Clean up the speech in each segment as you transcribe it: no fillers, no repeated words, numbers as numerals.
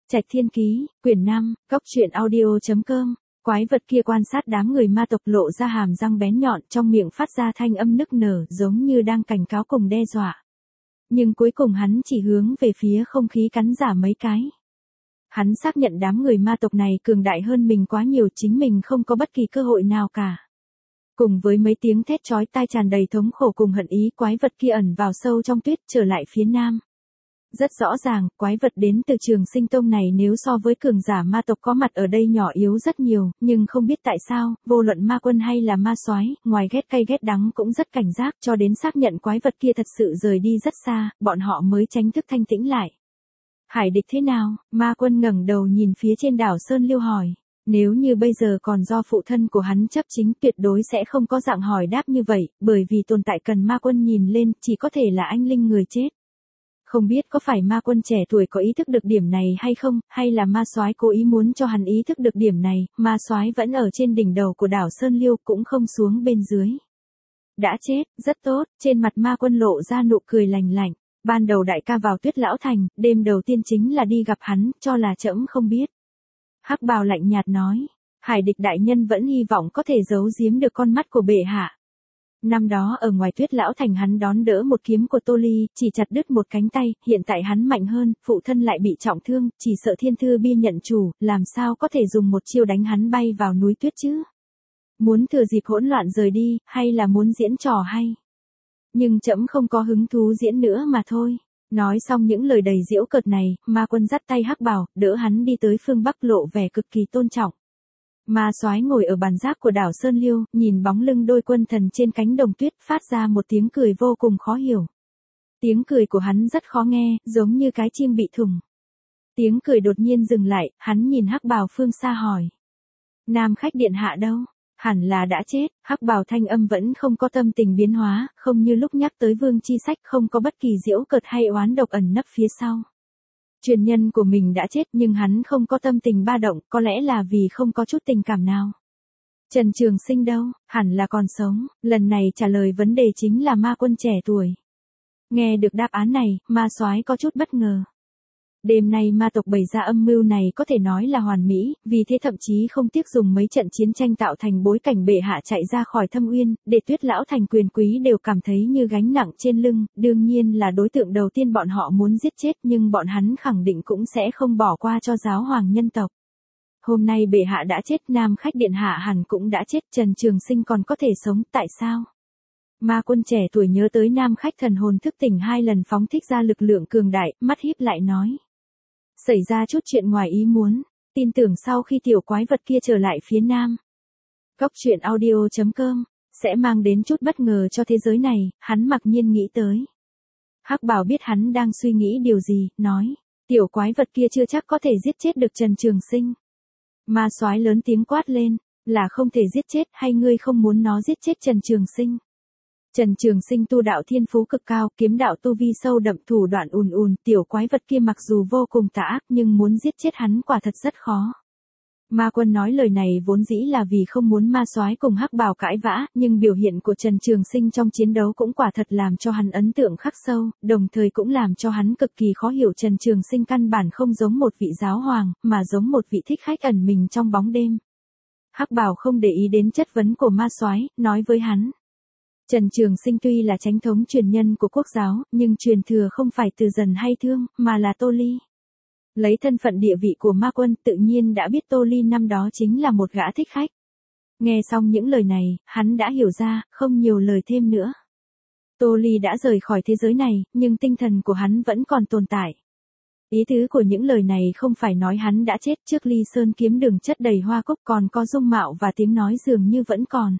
Trạch Thiên Ký, quyển 5, góc truyện audio.com. Quái vật kia quan sát đám người ma tộc lộ ra hàm răng bén nhọn, trong miệng phát ra thanh âm nức nở giống như đang cảnh cáo cùng đe dọa. Nhưng cuối cùng hắn chỉ hướng về phía không khí cắn giả mấy cái. Hắn xác nhận đám người ma tộc này cường đại hơn mình quá nhiều, chính mình không có bất kỳ cơ hội nào cả. Cùng với mấy tiếng thét chói tai tràn đầy thống khổ cùng hận ý, quái vật kia ẩn vào sâu trong tuyết trở lại phía nam. Rất rõ ràng, quái vật đến từ Trường Sinh Tông này nếu so với cường giả ma tộc có mặt ở đây nhỏ yếu rất nhiều, nhưng không biết tại sao, vô luận ma quân hay là ma soái, ngoài ghét cay ghét đắng cũng rất cảnh giác, cho đến xác nhận quái vật kia thật sự rời đi rất xa, bọn họ mới tránh thức thanh tĩnh lại. Hải địch thế nào? Ma quân ngẩng đầu nhìn phía trên đảo Sơn Liêu hỏi. Nếu như bây giờ còn do phụ thân của hắn chấp chính, tuyệt đối sẽ không có dạng hỏi đáp như vậy, bởi vì tồn tại cần ma quân nhìn lên chỉ có thể là anh linh người chết. Không biết có phải ma quân trẻ tuổi có ý thức được điểm này hay không, hay là ma soái cố ý muốn cho hắn ý thức được điểm này, ma soái vẫn ở trên đỉnh đầu của đảo Sơn Liêu cũng không xuống bên dưới. Đã chết, rất tốt, trên mặt ma quân lộ ra nụ cười lành lạnh. Ban đầu đại ca vào Tuyết Lão Thành, đêm đầu tiên chính là đi gặp hắn, cho là trẫm không biết. Hắc Bào lạnh nhạt nói, Hải địch đại nhân vẫn hy vọng có thể giấu giếm được con mắt của bệ hạ. Năm đó ở ngoài Tuyết Lão Thành hắn đón đỡ một kiếm của Tô Ly, chỉ chặt đứt một cánh tay, hiện tại hắn mạnh hơn, phụ thân lại bị trọng thương, chỉ sợ Thiên Thư Bia nhận chủ, làm sao có thể dùng một chiêu đánh hắn bay vào núi tuyết chứ? Muốn thừa dịp hỗn loạn rời đi, hay là muốn diễn trò hay? Nhưng trẫm không có hứng thú diễn nữa mà thôi. Nói xong những lời đầy giễu cợt này, ma quân dắt tay Hắc Bào, đỡ hắn đi tới phương Bắc, lộ vẻ cực kỳ tôn trọng. Ma soái ngồi ở bàn giác của đảo Sơn Liêu, nhìn bóng lưng đôi quân thần trên cánh đồng tuyết, phát ra một tiếng cười vô cùng khó hiểu. Tiếng cười của hắn rất khó nghe, giống như cái chim bị thùng. Tiếng cười đột nhiên dừng lại, hắn nhìn Hắc Bào phương xa hỏi. Nam khách điện hạ đâu? Hẳn là đã chết. Hắc Bào thanh âm vẫn không có tâm tình biến hóa, không như lúc nhắc tới Vương Chi Sách, không có bất kỳ giễu cợt hay oán độc ẩn nấp phía sau. Truyền nhân của mình đã chết nhưng hắn không có tâm tình ba động, có lẽ là vì không có chút tình cảm nào. Trần Trường Sinh đâu? Hẳn là còn sống. Lần này trả lời vấn đề chính là ma quân trẻ tuổi. Nghe được đáp án này, ma soái có chút bất ngờ. Đêm nay ma tộc bày ra âm mưu này có thể nói là hoàn mỹ, vì thế thậm chí không tiếc dùng mấy trận chiến tranh tạo thành bối cảnh bệ hạ chạy ra khỏi Thâm Uyên, để Tuyết Lão Thành quyền quý đều cảm thấy như gánh nặng trên lưng, đương nhiên là đối tượng đầu tiên bọn họ muốn giết chết, nhưng bọn hắn khẳng định cũng sẽ không bỏ qua cho giáo hoàng nhân tộc. Hôm nay bệ hạ đã chết, Nam khách điện hạ hẳn cũng đã chết, Trần Trường Sinh còn có thể sống, tại sao? Ma quân trẻ tuổi nhớ tới Nam khách thần hồn thức tỉnh 2 lần phóng thích ra lực lượng cường đại, mắt híp lại nói. Xảy ra chút chuyện ngoài ý muốn, tin tưởng sau khi tiểu quái vật kia trở lại phía nam. Góc truyện audio.com, sẽ mang đến chút bất ngờ cho thế giới này, hắn mặc nhiên nghĩ tới. Hắc Bào biết hắn đang suy nghĩ điều gì, nói, tiểu quái vật kia chưa chắc có thể giết chết được Trần Trường Sinh. Ma soái lớn tiếng quát lên, là không thể giết chết hay ngươi không muốn nó giết chết Trần Trường Sinh? Trần Trường Sinh tu đạo thiên phú cực cao, kiếm đạo tu vi sâu đậm, thủ đoạn ùn, tiểu quái vật kia mặc dù vô cùng tà ác nhưng muốn giết chết hắn quả thật rất khó. Ma quân nói lời này vốn dĩ là vì không muốn ma soái cùng Hắc Bào cãi vã, nhưng biểu hiện của Trần Trường Sinh trong chiến đấu cũng quả thật làm cho hắn ấn tượng khắc sâu, đồng thời cũng làm cho hắn cực kỳ khó hiểu. Trần Trường Sinh căn bản không giống một vị giáo hoàng, mà giống một vị thích khách ẩn mình trong bóng đêm. Hắc Bào không để ý đến chất vấn của ma soái, nói với hắn. Trần Trường Sinh tuy là chánh thống truyền nhân của quốc giáo, nhưng truyền thừa không phải từ Dần hay Thương, mà là Tô Ly. Lấy thân phận địa vị của ma quân, tự nhiên đã biết Tô Ly năm đó chính là một gã thích khách. Nghe xong những lời này, hắn đã hiểu ra, không nhiều lời thêm nữa. Tô Ly đã rời khỏi thế giới này, nhưng tinh thần của hắn vẫn còn tồn tại. Ý tứ của những lời này không phải nói hắn đã chết, trước Ly Sơn kiếm đường chất đầy hoa cúc còn có dung mạo và tiếng nói dường như vẫn còn.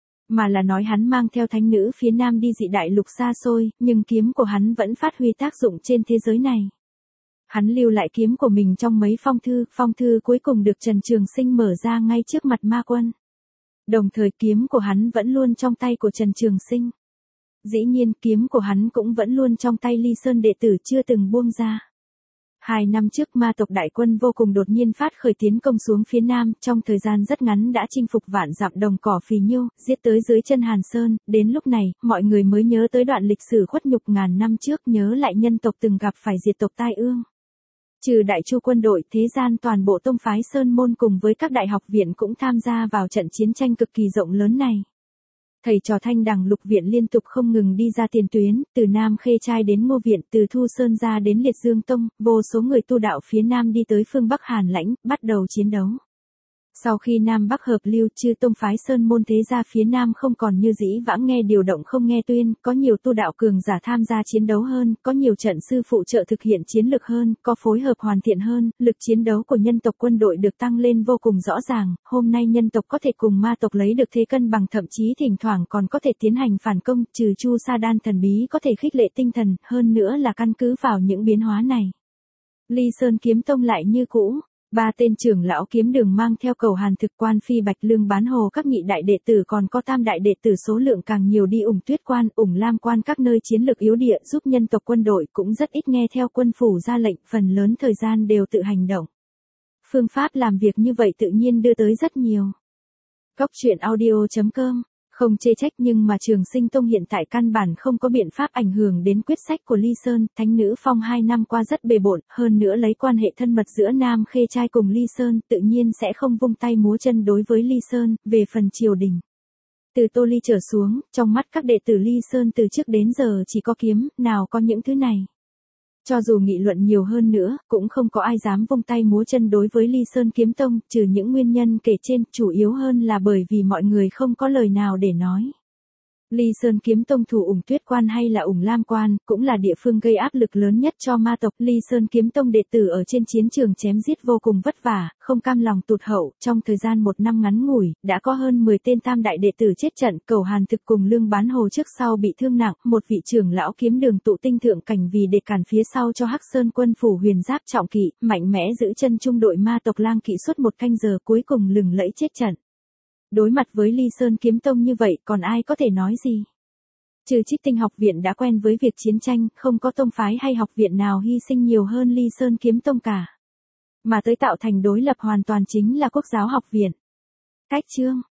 Mà là nói hắn mang theo thánh nữ phía nam đi dị đại lục xa xôi, nhưng kiếm của hắn vẫn phát huy tác dụng trên thế giới này. Hắn lưu lại kiếm của mình trong mấy phong thư cuối cùng được Trần Trường Sinh mở ra ngay trước mặt ma quân. Đồng thời kiếm của hắn vẫn luôn trong tay của Trần Trường Sinh. Dĩ nhiên kiếm của hắn cũng vẫn luôn trong tay Ly Sơn đệ tử chưa từng buông ra. 2 năm trước ma tộc đại quân vô cùng đột nhiên phát khởi tiến công xuống phía nam, trong thời gian rất ngắn đã chinh phục vạn dặm đồng cỏ phì nhiêu, giết tới dưới chân Hàn Sơn, đến lúc này, mọi người mới nhớ tới đoạn lịch sử khuất nhục ngàn năm trước, nhớ lại nhân tộc từng gặp phải diệt tộc tai ương. Trừ Đại Chu quân đội, thế gian toàn bộ tông phái sơn môn cùng với các đại học viện cũng tham gia vào trận chiến tranh cực kỳ rộng lớn này. Thầy trò Thanh Đằng Lục viện liên tục không ngừng đi ra tiền tuyến, từ Nam Khê Trai đến Ngô viện, từ Thu Sơn ra đến Liệt Dương Tông, vô số người tu đạo phía Nam đi tới phương Bắc Hàn Lãnh, bắt đầu chiến đấu. Sau khi Nam Bắc hợp lưu, chư tông phái sơn môn thế gia phía Nam không còn như dĩ vãng nghe điều động không nghe tuyên, có nhiều tu đạo cường giả tham gia chiến đấu hơn, có nhiều trận sư phụ trợ thực hiện chiến lược hơn, có phối hợp hoàn thiện hơn, lực chiến đấu của nhân tộc quân đội được tăng lên vô cùng rõ ràng, hôm nay nhân tộc có thể cùng ma tộc lấy được thế cân bằng, thậm chí thỉnh thoảng còn có thể tiến hành phản công, trừ Chu Sa Đan thần bí có thể khích lệ tinh thần, hơn nữa là căn cứ vào những biến hóa này. Ly Sơn kiếm tông lại như cũ. 3 tên trưởng lão kiếm đường mang theo Cầu Hàn Thực, Quan Phi Bạch Lương Bán Hồ các nhị đại đệ tử, còn có tam đại đệ tử số lượng càng nhiều đi Ủng Tuyết Quan, Ủng Lam Quan các nơi chiến lược yếu địa, giúp nhân tộc quân đội cũng rất ít nghe theo quân phủ ra lệnh, phần lớn thời gian đều tự hành động. Phương pháp làm việc như vậy tự nhiên đưa tới rất nhiều. Góc truyện audio.com. Không chê trách, nhưng mà Trường Sinh Tông hiện tại căn bản không có biện pháp ảnh hưởng đến quyết sách của Ly Sơn. Thánh nữ Phong 2 năm qua rất bề bộn, hơn nữa lấy quan hệ thân mật giữa Nam Khê Trai cùng Ly Sơn, tự nhiên sẽ không vung tay múa chân đối với Ly Sơn. Về phần triều đình, từ Tô Ly trở xuống, trong mắt các đệ tử Ly Sơn từ trước đến giờ chỉ có kiếm, nào có những thứ này. Cho dù nghị luận nhiều hơn nữa, cũng không có ai dám vung tay múa chân đối với Ly Sơn kiếm tông, trừ những nguyên nhân kể trên, chủ yếu hơn là bởi vì mọi người không có lời nào để nói. Ly Sơn kiếm tông thủ Ủng Tuyết Quan hay là Ủng Lam Quan, cũng là địa phương gây áp lực lớn nhất cho ma tộc. Ly Sơn kiếm tông đệ tử ở trên chiến trường chém giết vô cùng vất vả, không cam lòng tụt hậu, trong thời gian 1 năm ngắn ngủi, đã có hơn 10 tên tam đại đệ tử chết trận. Cầu Hàn Thực cùng Lương Bán Hồ trước sau bị thương nặng, một vị trưởng lão kiếm đường tụ tinh thượng cảnh vì để cản phía sau cho Hắc Sơn quân phủ huyền giáp trọng kỵ, mạnh mẽ giữ chân trung đội ma tộc lang kỵ suốt 1 canh giờ, cuối cùng lừng lẫy chết trận. Đối mặt với Ly Sơn kiếm tông như vậy, còn ai có thể nói gì? Trừ Trích Tinh học viện đã quen với việc chiến tranh, không có tông phái hay học viện nào hy sinh nhiều hơn Ly Sơn kiếm tông cả. Mà tới tạo thành đối lập hoàn toàn chính là Quốc giáo học viện. Cách chương